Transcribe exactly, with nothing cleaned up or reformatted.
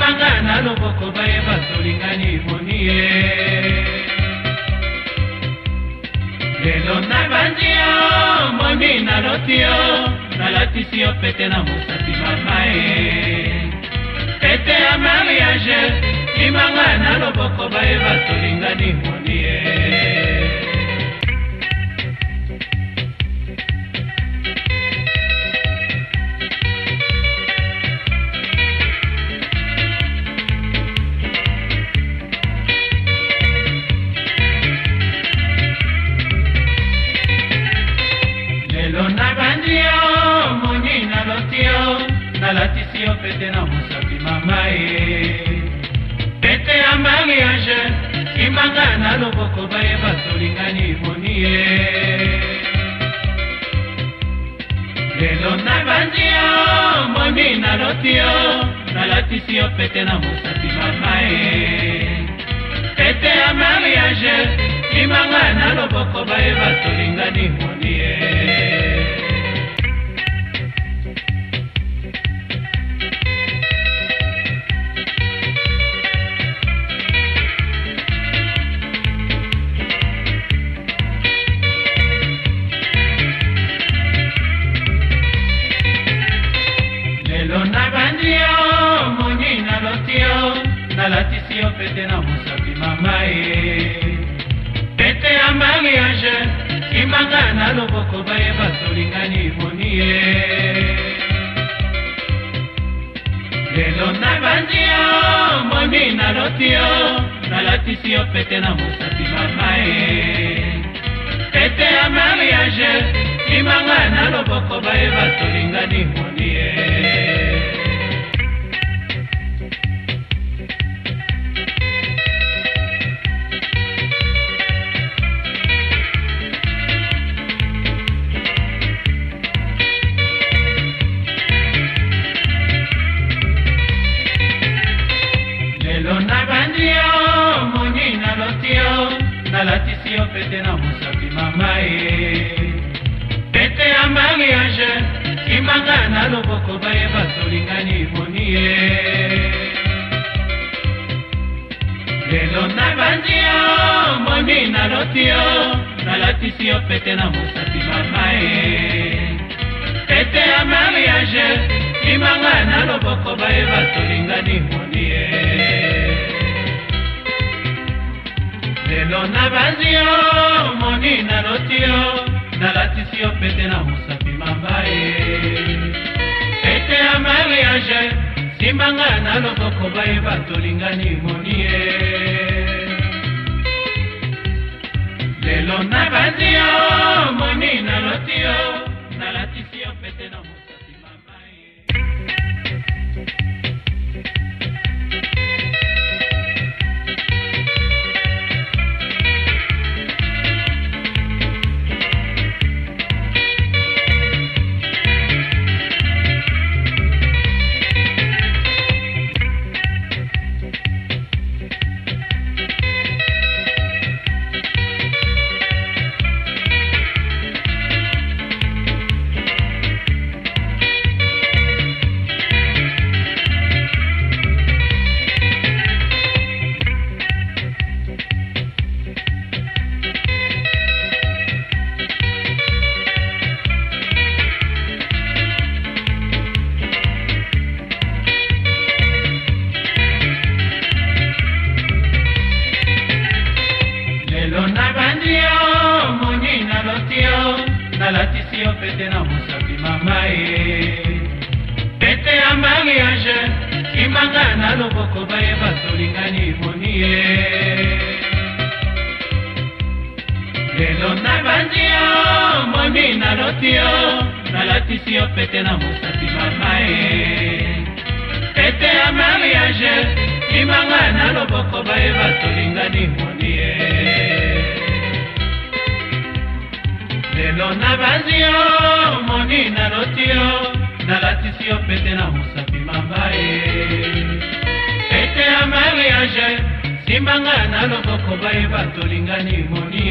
simanga na loboko bayeba tolingani monie. Lelo na bandi yo moni na loti yo, nalatisi yo pete na mosapi mamae. Pete ya mariage simanga na loboko bayeba tolingani monie. Nalatisi yo pete na mosapi mamae. Pete ya mariage simanga na loboko bayeba tolingani monie. Lelo na bandi yo moni na loti yo, nalatisi yo pete na mosapi mamae. Pete ya mariage simanga na loboko bayeba tolingani monie. Nalatisi yo pete na mosapi mamae. Pete ya mariage simanga na loboko bayeba tolingani monie. Lelo na bandi yo moni na loti yo, nalatisi yo pete na mosapi mamae. Pete ya mariage simanga na loboko bayeba tolingani monie. Nalatisi yo pete na mosapi mamae. Pete ya mariage simanga na loboko bayeba tolingani monie. Lelo na bandi yo moni na loti yo, nalatisi yo pete na mosapi mamae. Pete ya mariage simanga na loboko bayeba tolingani monie. Lelo na bandi yo moni na loti yo, nalatisi yo pete na mosapi mamae. Pete ya mariage simanga na loboko bayeba tolingani monie. Lelo na bandi yo moni na loti yo, nalatisi yo pete na mosapi mamae. Nalatisi yo pete na mosapi mamae. Pete ya mariage simanga na loboko bayeba tolingani monie. Lelo na bandi yo moni na loti yo, nalatisi yo pete na mosapi mamae. Pete ya mariage simanga na loboko bayeba tolingani monie. Lelo na bandi yo moni na loti yo, nalatisi yo pete na mosapi mamae. Pete ya mariage simanga na loboko bayeba tolingani monie.